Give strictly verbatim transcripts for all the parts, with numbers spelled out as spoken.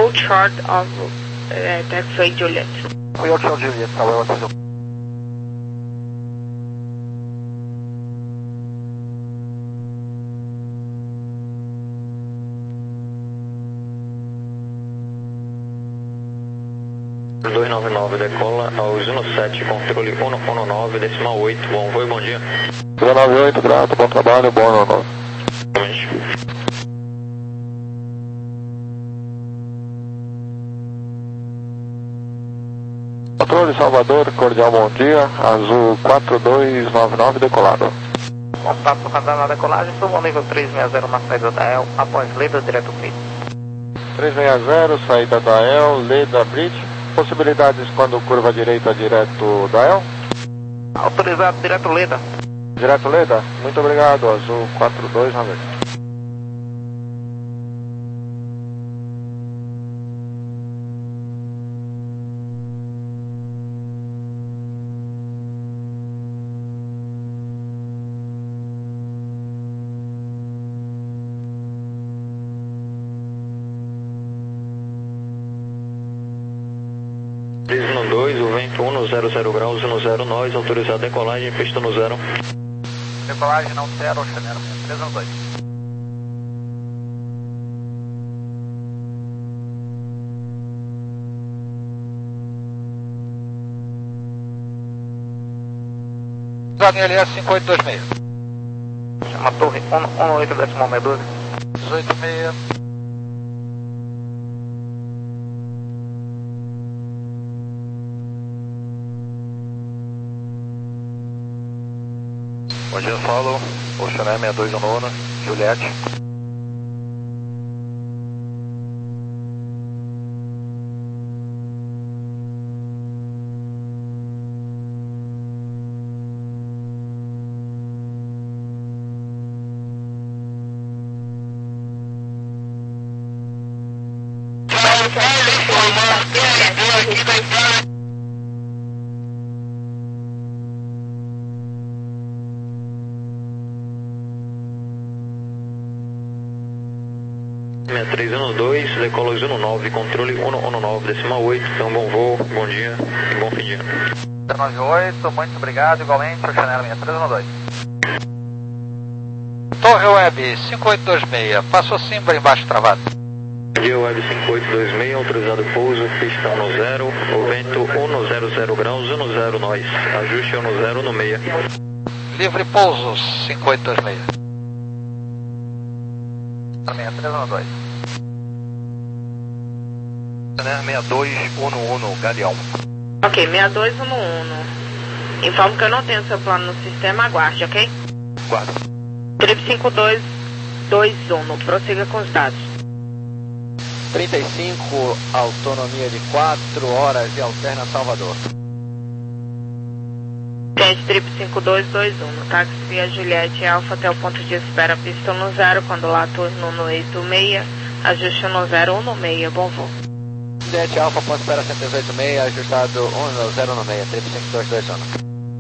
full short of uh, taxiway Juliet. Full short Juliet, tá bom, tá bom. dois nove nove, decola ao Juno sete, controle cento e dezenove, decimal oito, bom voo e bom dia. zero nove oito, grato, bom trabalho, bom ano novo. Controle Salvador, cordial bom dia, azul quatro dois nove nove, decolado. Contato com a na decolagem, subo nível três seis zero na saída da E L, após Leda, direto Bridge. três seis zero, saída da E L, Leda Bridge. Possibilidades quando curva direita direto da E L? Autorizado, direto Leda. Direto Leda? Muito obrigado, azul quatro dois nove. três um dois, o vento um no zero zero graus, no zero nós, autorizado decolagem, pista no zero. Decolagem não zero, Chanel, três um dois. Zaguinha L S cinco oito dois seis. Chama torre um oito decimal medusa. dezoito seis. Bom dia, Follow, Ocean Air sessenta e dois Nono, Juliette. sessenta e três um dois, decola Juno nove, controle cento e dezenove, decimal oito, então bom voo, bom dia e bom fim de ano. zero nove oito, muito obrigado, igualmente, o Chanel sessenta e três um dois. Torre Web cinco oito dois seis, passou Simbra embaixo travado. Bom dia, Web cinco oito dois seis, autorizado pouso, pista no zero, o vento um no zero zero graus, no zero nós, ajuste no zero no meia. Livre pouso cinco oito dois seis. sessenta e três um dois. sessenta e dois um um, Galeão. Ok, sessenta e dois um um. Informo que eu não tenho seu plano no sistema, aguarde, ok? Guarda. Trip cinco dois dois um, prossiga com os dados. trinta e cinco, autonomia de quatro horas e alterna Salvador. Gente, Trip cinco dois dois um, táxi via Juliette Alfa até o ponto de espera, pista no zero, quando lá turno no oito seis, ajuste no zero um no meia, bom voo. Juliette Alfa, ponto espera cento e oito seis, ajustado um no zero no meia, Trip cinco dois dois um.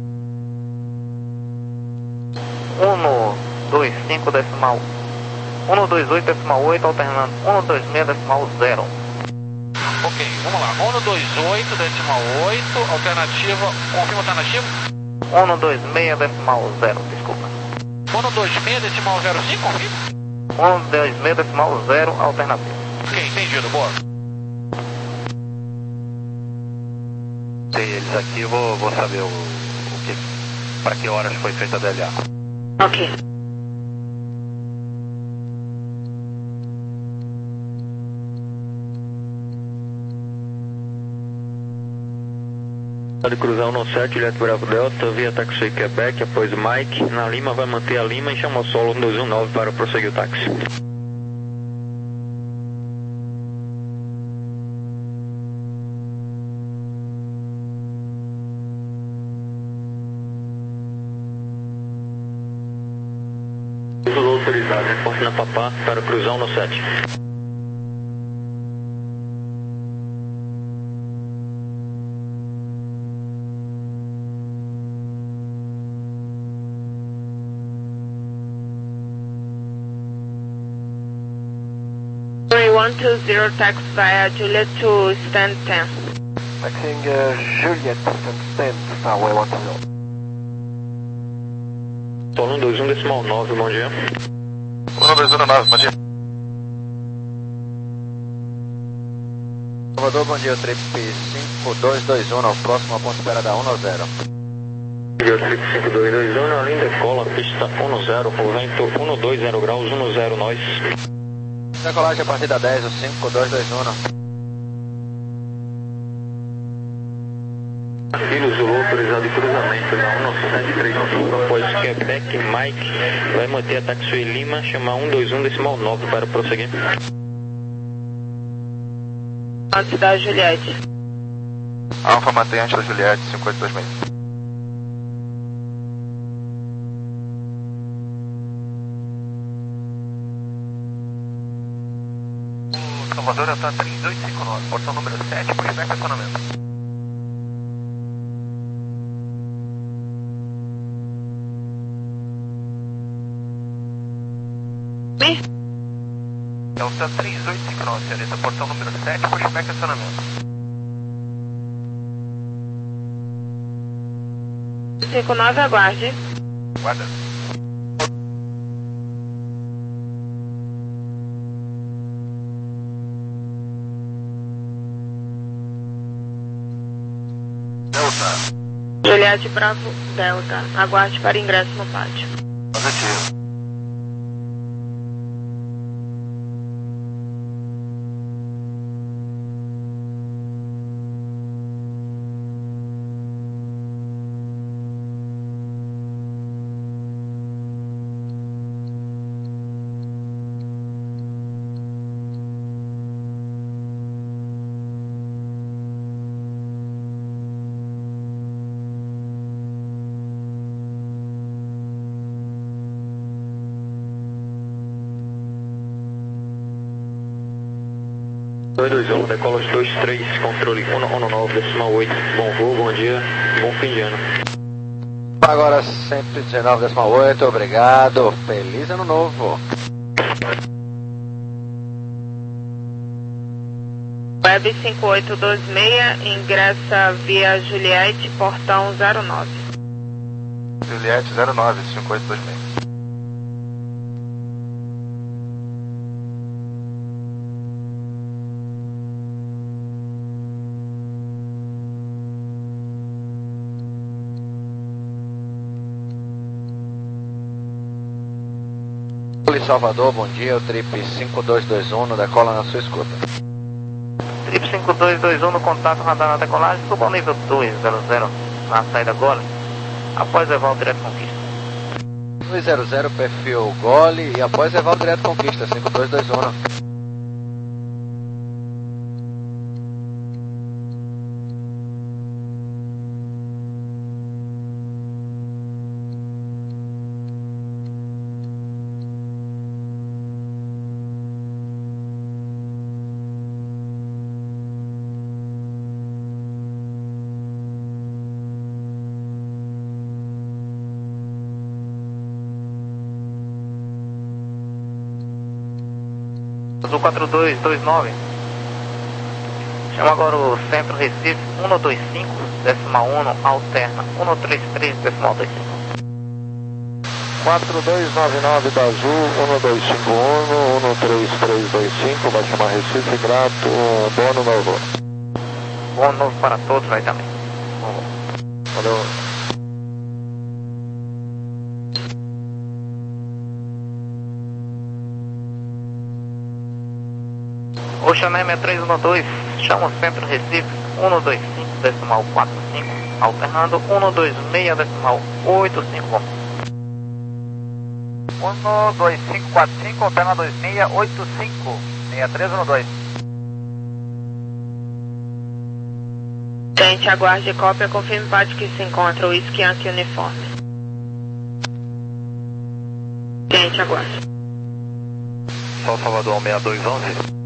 um dois cinco decimal um dois oito decimal oito, alternando um dois seis decimal zero. Ok, vamos lá. um dois oito decimal oito, alternativa, confirma a alternativa. um dois seis decimal zero, desculpa. um dois seis decimal zero cinco, confirma. um dois seis decimal zero, alternativa. Ok, entendido, boa. Tem eles aqui, vou, vou saber o, o que, para que horas foi feita a D L A. Ok. Pode cruzar o sete, Juliette Bravo Delta, via taxi Quebec, após Mike, na Lima vai manter a Lima e chama o solo um dois um nove para prosseguir o táxi. Voo autorizado, reporte na Papá para cruzar o sete. one two zero taxi via Juliet to stand ten. Taxiing uh, Juliet, stand ten, Starway one two zero. Solo um dois um decimal nove, bom dia. um dois um nove, bom dia. Salvador, bom dia, o trip cinco dois dois um, ao próximo a ponto de espera da um zero. Bom dia, o trip cinco dois dois um, na linha decola, pista um zero, o vento um dois zero graus, um zero nós. Decolagem a partir da dez, o cinco dois dois um. Filho Zulu, autorizado de cruzamento na um sete três cinco, após Quebec, Mike, vai manter a Taxi Lima, chamar um dois um decimal nove para prosseguir. Antes da Juliette. Alfa mantém antes da Juliette, cinco oito dois seis. O Salvador está três dois cinco nove, portão número sete, pushback estacionamento. Delta três oito cinco nove, senhorita, portão número sete, pushback estacionamento. cinco nove, aguarde. Guarda. Delta. Juliette Bravo Delta, aguarde para ingresso no pátio. Positivo. dois dois um, decola dois três, controle um um nove, decimal oito, bom voo, bom dia, bom fim de ano. Agora cento e dezenove decimal oito, obrigado, feliz ano novo. Web cinco oito dois seis, ingressa via Juliette, portão zero nove. Juliette zero nove, cinco oito dois seis. Salvador, bom dia, o trip cinco dois dois um, no decola na sua escuta. Trip cinco dois dois um no contato radar na decolagem, suba ao nível dois zero zero na saída Gole, após levar o direto conquista. dois zero zero, perfil Gole e após levar o direto conquista, cinco dois dois um. Azul quatro dois dois nove. Chama agora o centro Recife um dois cinco, decimal um, alterna um três três, decimal dois cinco. quatro dois nove nove da Azul, um dois cinco um, um três três dois cinco, vai chamar Recife, grato, bom ano novo. Bom ano novo para todos aí também. Valeu. Oxané seis três um dois, chama o centro Recife um dois cinco, decimal quatro cinco, alternando um dois seis, decimal oito cinco. um dois cinco quatro cinco, alterna dois seis oito cinco, seis três um dois. Gente, aguarde cópia, confirme parte que se encontra o Whisky Yankee uniforme. Gente, aguarde. Só Salvador seis dois um um.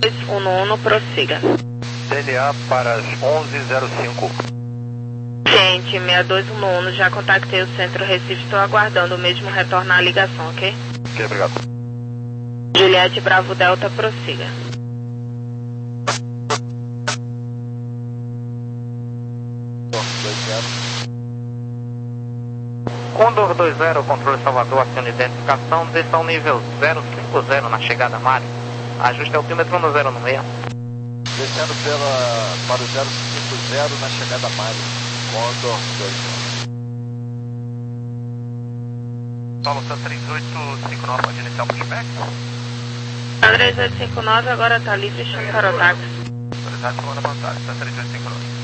um um, prossiga. D L A para as onze e zero cinco. Gente, Corrente seis dois um um, já contactei o centro Recife, estou aguardando o mesmo retornar a ligação, ok? Ok, obrigado. Juliette Bravo Delta, prossiga. Condor dois zero, controle Salvador, aciona identificação, desça ao nível zero cinco zero na chegada Mari. Ajuste altímetro no zero no seis. Descendo pela, para o zero cinco zero na chegada Mari. Condor dois zero. Paulo Santa três oito cinco nove, pode iniciar o pushback? três oito cinco nove agora está livre, chama para o táxi. Autorizado, comanda vantagem, Santa três oito cinco nove.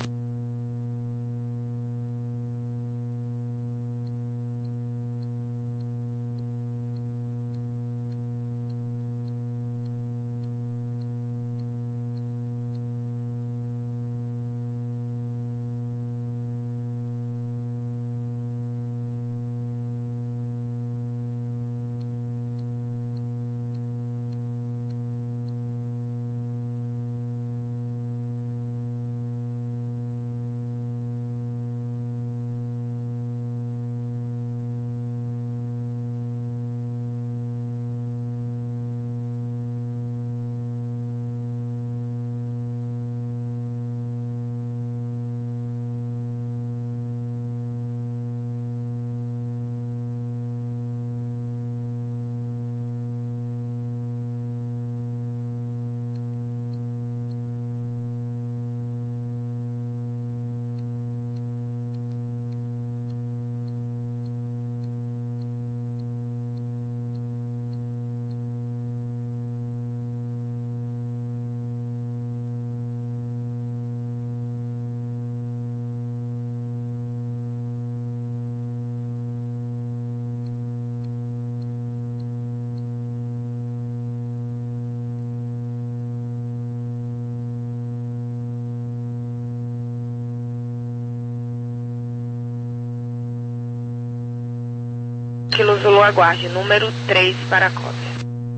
Kilo Zulu aguarde, número três para a cópia.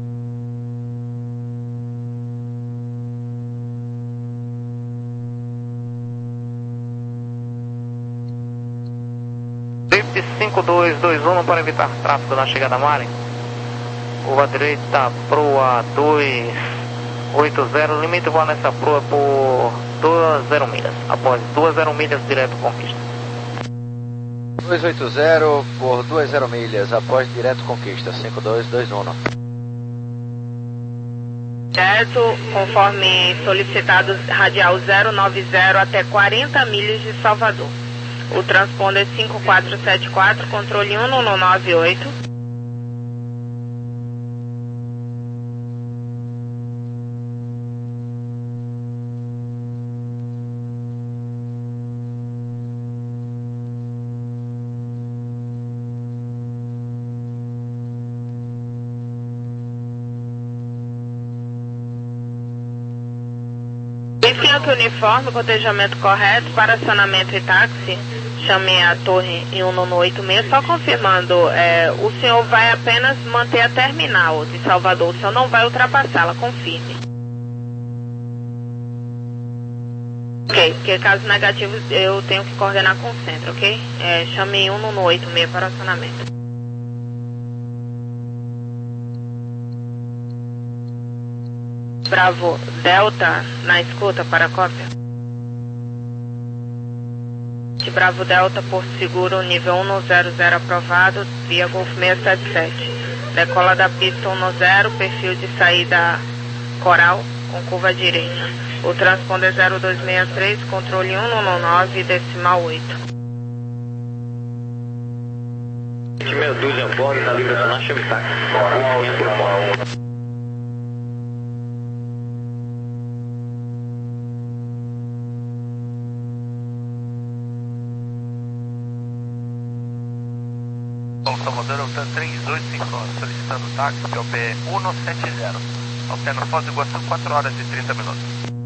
Swift cinco dois dois um para evitar tráfego na chegada Mari. Curva direita, proa dois oito zero, limite voar nessa proa por duas milhas. Após duas milhas, direto conquista. dois oito zero por duas milhas, após direto conquista, cinco dois dois um. Certo, conforme solicitado, radial zero nove zero até quarenta milhas de Salvador. O transponder cinco quatro sete quatro, controle um um nove oito. Fianque uniforme, cotejamento correto para acionamento e táxi. Chame a torre em um nove oito seis, só confirmando, é, o senhor vai apenas manter a terminal de Salvador, o senhor não vai ultrapassá-la, confirme. Ok, porque caso negativo eu tenho que coordenar com o centro, ok? É, chame um nove oito seis para acionamento. Bravo Delta, na escuta para a cópia. Bravo Delta, Porto Seguro, nível um zero zero aprovado, via Golf seis sete sete. Decola da pista um zero, perfil de saída Coral, com curva direita. O transponder zero dois seis três, controle um um nove, decimal oito. Meia dúzia a bordo, na livre na chame táxi. Salvador, Altan três oito cinco nove, solicitando táxi P O P um sete zero. Alterna Foz do Iguaçu, quatro horas e trinta minutos.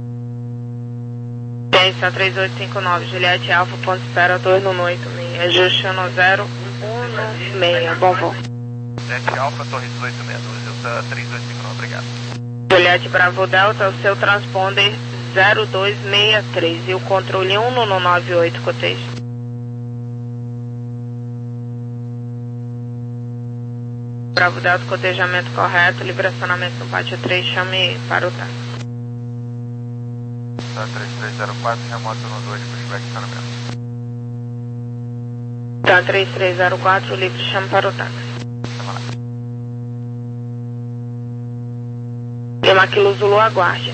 Atenção três oito cinco nove, Juliette Alfa, ponto de espera dois um oito seis, ajuste um zero um seis, bom voo. Juliette Alfa, torre dezoito sessenta e dois, Altan três oito cinco nove, obrigado. Juliette Bravo Delta, o seu transponder zero dois seis três e o controle um um nove oito, cotejo. Bravo Delta, cotejamento correto, livre acionamento no pátio três, chame para o táxi. Tá, três três zero quatro, remoto no dois, pushback acionamento. Tá, três três zero quatro, livre, chame para o táxi. Lima Kilo Zulu, aguarde.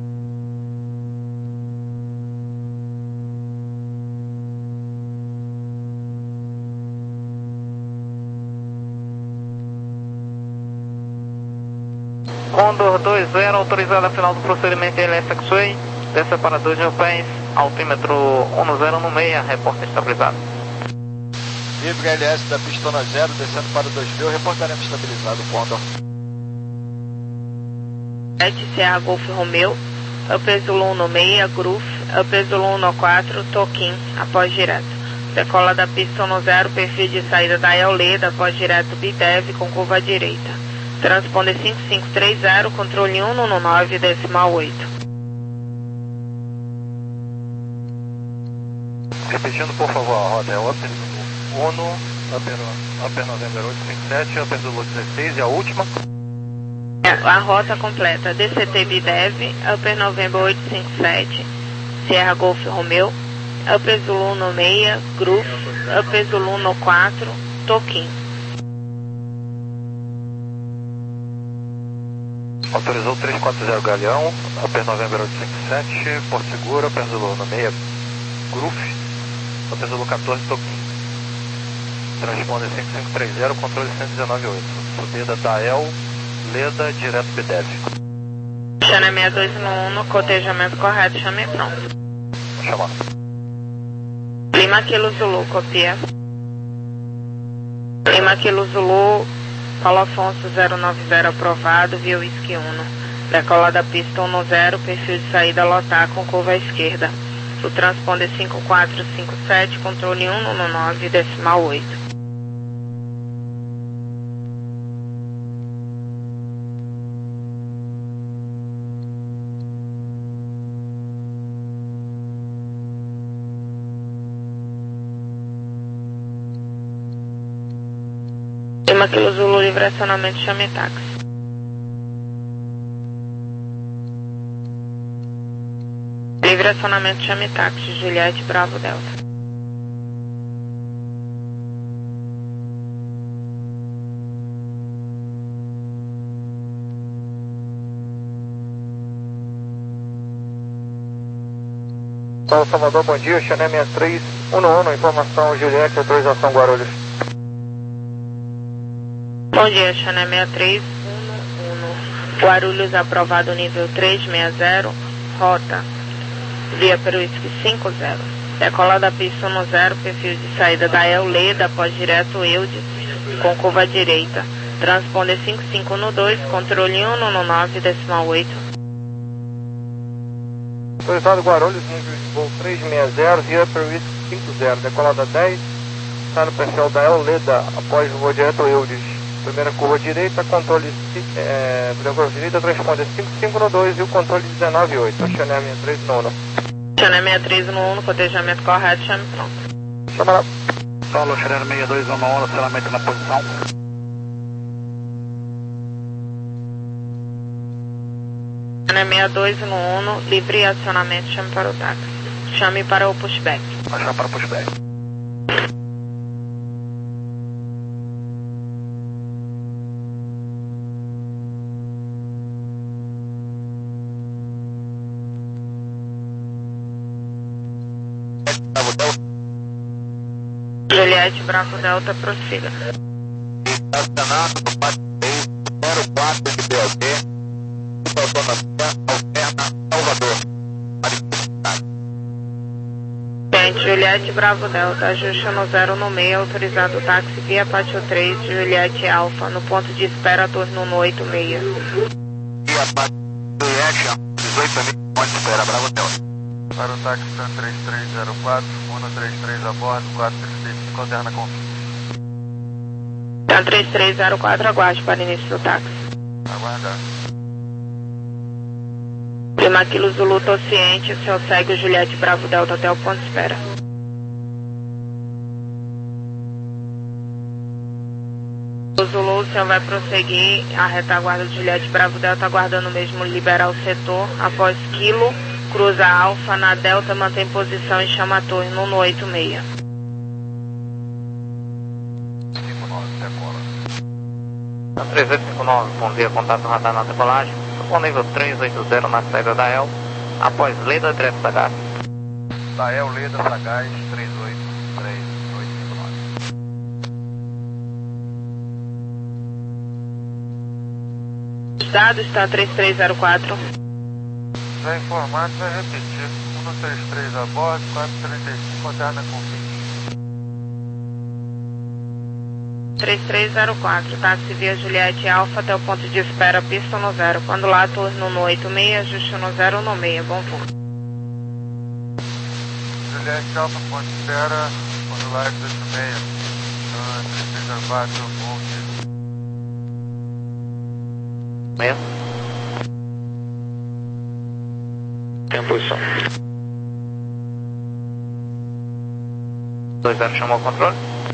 Condor dois zero, autorizado a final do procedimento L S X-Way, desce para dois mil pés, altímetro um zero no meia, reporte estabilizado. Vibra L S da pistona zero, descendo para dois mil, reportaremos estabilizado, Condor. sete, Sierra Golf Romeo, Upper Zulu no meia, Groove, Upper Zulu no quatro, Toquim, após direto. Decola da pista no zero, perfil de saída da Eoleda, após direto Bidev com curva à direita. Transponder cinco cinco três zero, controle um no nove, decimal oito. Repetindo, por favor, a rota é Upper Uno, Upper, Upper November oito cinco sete, Upper Zulu dezesseis e a última? A rota completa, D C T Bidev, Upper November oito cinco sete, Sierra Golf Romeo, Upper Zulu no meia, Groove, Upper Zulu no quatro, Toquim. Autorizou três quatro zero Galeão, Upper November oito cinco sete, Porto Seguro, Upper Zulu no meia, Groove, Upper Zulu quatorze, Toquim. Transponder cinco cinco três zero, controle cento e dezenove oito. Subida da El, Leda, direto Bidev. Channel sessenta e dois no um, cotejamento correto, chame pronto. Vou chamar. Lima Kilo Zulu, copia. Lima Kilo Zulu, Paulo Afonso zero nove zero aprovado, via Whisky um. Decola da pista um zero, perfil de saída lotar com curva à esquerda. O transponder cinco quatro cinco sete, controle um no nove, decimal oito. Lima Kilo Zulu, livre acionamento, chame táxi. Livre acionamento, chame táxi, Juliette Bravo Delta. Paulo Salvador, bom dia, Channel sessenta e três, um no um, informação Juliette, autorização Guarulhos. Bom dia, Channel sessenta e três, um no um, Guarulhos aprovado nível trezentos e sessenta, rota, via Peruísque cinco zero. Decola da pista um zero, perfil de saída da Eoleda, após direto Eudes, com curva à direita. Transponder cinco cinco no dois, controle um no nove, decimal oito. Autorizado Guarulhos, nível de voo trezentos e sessenta, via Peruísque cinco zero. Decola da dez, está no perfil da Eoleda, após voo direto Eudes. Primeira curva direita, controle é, curva direita, transponder cinco cinco no dois e o controle dezenove oito. Channel sessenta e três no um. Channel sessenta e três no um, cotejamento correto, chame pronto. Chama lá. Paulo, Channel sessenta e dois no um, acionamento na posição. Channel sessenta e dois no um, livre acionamento, chame para o táxi. Chame para o pushback. Vou chamar para o pushback. Juliette Bravo Delta, prossiga. Estacionado no pátio zero quatro de B L T, autonomia, alterna, Salvador. Gente, Juliette Bravo Delta, ajuste no zero no meio, autorizado táxi via pátio três, Juliette Alfa, no ponto de espera, turno no oito seis. Via pátio Action, dezoito mil, ponto de espera, Bravo Delta. Para o táxi três três zero quatro, um três três a bordo, quatro três cinco, alterna com três três zero quatro, aguarde para início do táxi. aguardar. Lima Kilo Zulu, tô ciente, o senhor segue o Juliette Bravo Delta até o ponto de espera. Zulu, o senhor vai prosseguir a retaguarda de Juliette Bravo Delta, aguardando mesmo liberar o setor. Após quilo, cruza Alfa na Delta, mantém posição e chama a torre no oito seis. três oito cinco nove, bom dia, contato radar na decolagem. Supo nível três oito zero na saída da El. Após Leda, direto Sagaz. Da El, Leda, Sagaz, três oito três oito cinco nove. Os dados está três três zero quatro. Já informado, vai repetir. um três três a bordo, quatro trinta e cinco, moderna com vinte. três três zero quatro, táxi via Juliette Alfa até o ponto de espera, pista no zero. Quando lá, torre no oito seis, ajuste no zero no seis, bom voo. Juliette Alfa, ponto de espera, quando lá, oito seis. três três zero quatro, bom dia. Meia. Tem a posição. dois zero chamou o controle.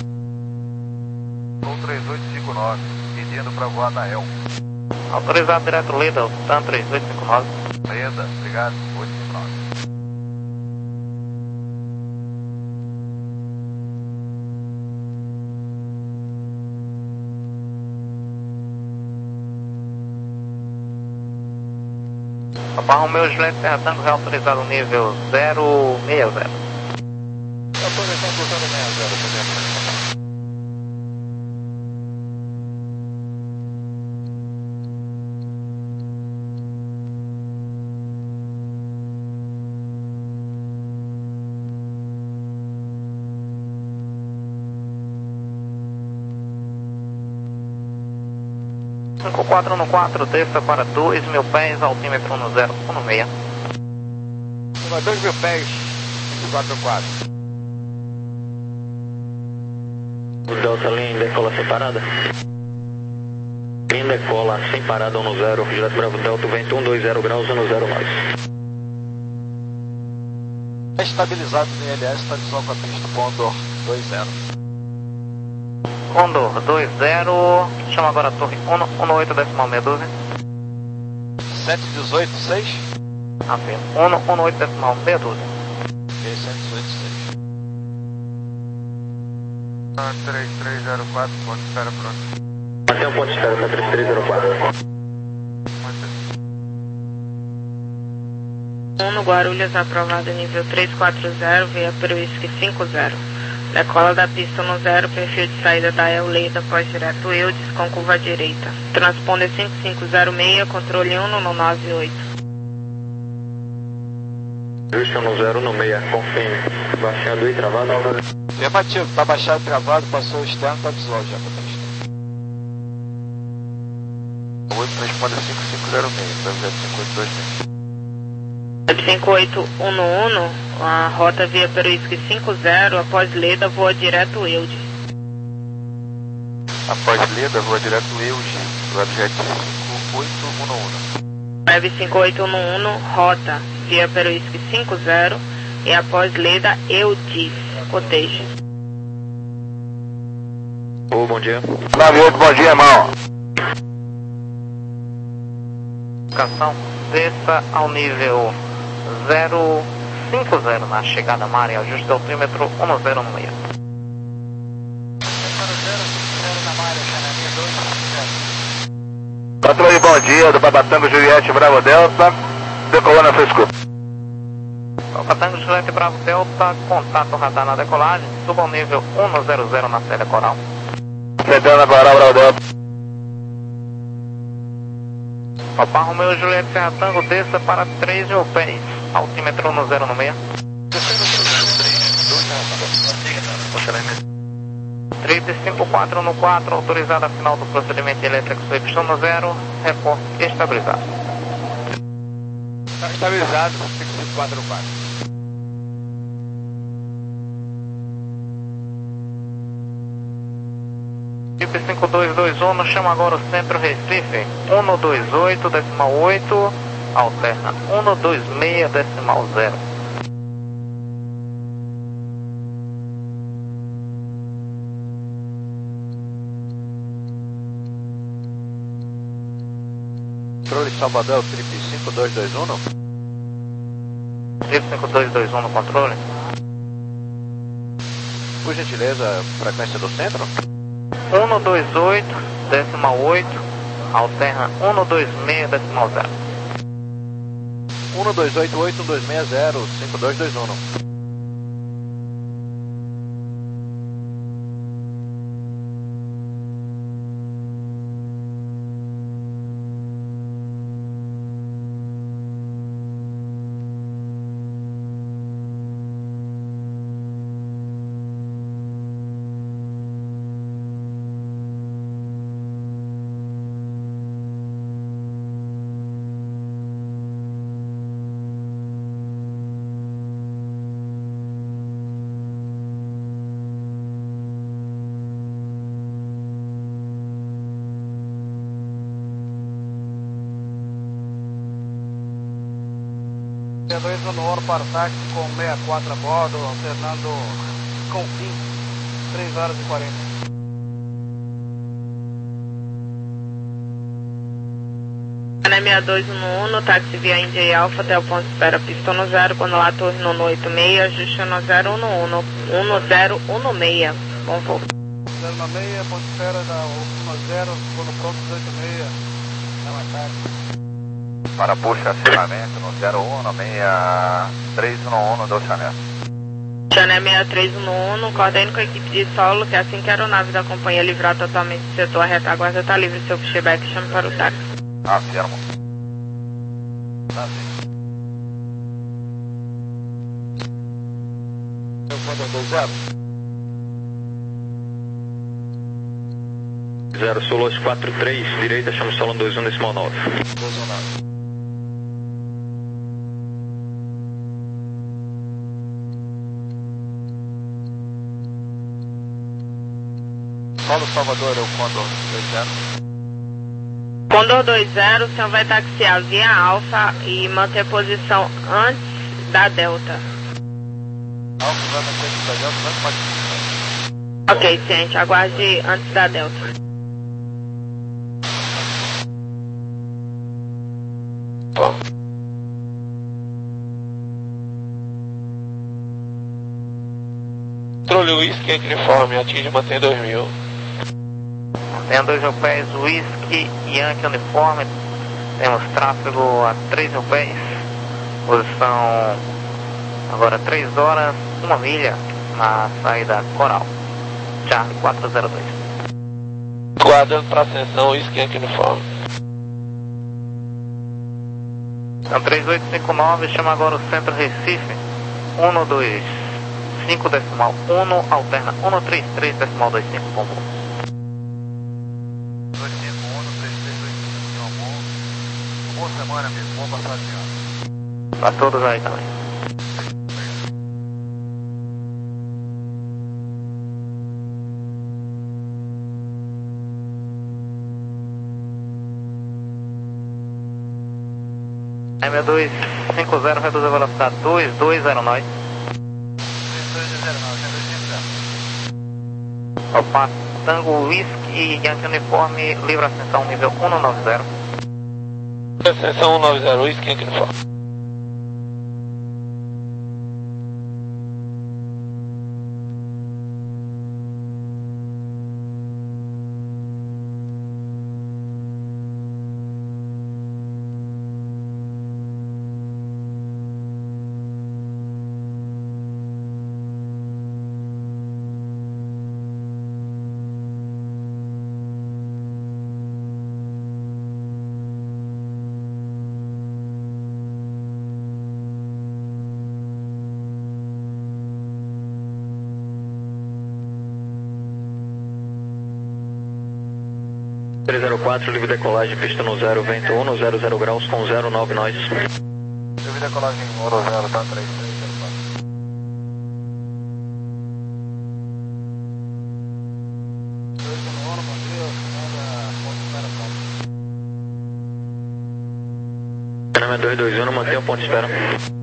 três oito cinco nove, pedindo para voar na El. Autorizado direto Leda, TAM três oito cinco nove. Leda, obrigado, oito cinco nove. Papa Romeo Juliette Serra Tango, autorizado nível zero seis zero. Autorização cruzando seis zero, podemos. cinco quatro no quatro, desça para dois mil pés, altímetro no zero um seis. dois mil pés, cinco quatro quatro. O Delta Lima decola sem parada. Lima decola sem parada um zero, Juliette Bravo Delta, vento um dois zero graus, um zero nove. Estabilizado no I L S, está visual com a pista Condor dois zero. Condor dois zero, chama agora a torre um oito decimal meia dúzia. sete dezoito seis. Afirma, um oito decimal meia dúzia. Ok, sete dezoito seis. três três zero quatro, ponto de espera próximo. Até o ponto de espera para três três zero quatro. um no Guarulhos, aprovado nível três quatro zero, via Peruísque cinco zero. Decola da pista no zero, perfil de saída da El Leda, após direto Eudes, com curva direita. Transponder cinco cinco zero seis, controle um no nove oito. Ajuste no zero no meia, confirme. Baixado e travado. Afirmativo, tá baixado, travado, passou o externo, tá visual já com a pista. oito responde cinco cinco zero seis, projeto cinco oito dois seis. cinco oito um um, a rota via Peruísque cinco zero, após Leda, voa direto Eudes. Após Leda, voa direto Eudes, webjet cinco oito um um. Web cinco oito um um, rota via Peruísque cinco zero, e após Leda, Eudes, coteja. Ô, bom dia. nove oito, bom dia, irmão. Indicação, desça ao nível zero cinco zero na chegada Mari, ajuste altímetro um zero no meio. Patrulha, bom dia, do Papatango Juliette Bravo Delta, decolou na sua escuta. Papatango Juliette Bravo Delta, contato radar na decolagem, suba ao nível um zero zero na saída Coral. Cedendo na Coral Bravo Delta. Papa Romeo Juliette Serra Tango, desça para três mil pés, altímetro no zero no meio. três cinco quatro no quatro, autorizada final do procedimento elétrico Y no zero, reporte estabilizado. Está estabilizado, cinco quatro quatro. Tipo cinco dois dois um, chama agora o centro Recife, um dois oito decimal oito, alterna, um dois seis decimal zero. Controle Salvador, trip cinco dois dois um. Trip cinco dois dois um no controle. Por gentileza, frequência do centro. um dois oito, decimal oito, alterna um dois seis, decimal zero. um dois oito oito um dois seis zero cinco dois dois um. dois Honor para o táxi com sessenta e quatro a bordo, alternando com fim, três horas e quarenta. Ana sessenta e dois no um, táxi via India Alpha até o ponto de espera, pista no zero, quando lá torre no oito seis, ajuste no zero um um, um zero um seis, bom voo. zero um seis, ponto de espera da um zero, quando pronto oito seis, na matéria. Para puxa acirramento no zero um seis três um um do Chanel. Chanel sessenta e três no um, coordene com a equipe de solo que assim que a aeronave da companhia livrar totalmente do setor, a retaguarda está livre. Seu pushback chame para o táxi. Afirmo. Tá sim. Condor dois zero. zero Solos quatro três, direita, chama solo dois um decimal nove. dois um nove. Solo Salvador, eu Condor dois zero. Condor dois zero, o senhor vai taxiar via Alfa e manter posição antes da Delta. Alfa vai manter antes da Delta, não pode. Ok, ciente, aguarde antes da Delta. Controle Whisky, uniforme, atinge, mantém dois mil. Tem dois mil pés, Whisky, Yankee uniforme. Temos tráfego a três mil pés. Posição agora três horas, uma milha na saída Coral. Charlie quatro zero dois. Guardando para ascensão, Whisky, Yankee uniforme. Então três oito cinco nove, chama agora o centro Recife. um dois cinco decimal um, alterna um três três decimal dois cinco, bom voo. dois cinco um, três três dois cinco, bom. Boa semana, amigo. Boa passagem, senhor. Para todos aí também. M dois cinco zero, reduz a velocidade dois dois zero nove. Opa, Tango Whisky, Yankee uniforme, livre ascensão nível um nove zero. Ascensão um nove zero, Whisky, Yankee uniforme. três zero quatro, livre decolagem, pista no zero, vento um, zero zero graus com zero nove nós. Livre decolagem, Oro zero, tá três três zero quatro. dois no Oro, bom dia, segunda, ponto de espera, pronto. Canal dois dois um, mantenha o ponto de espera.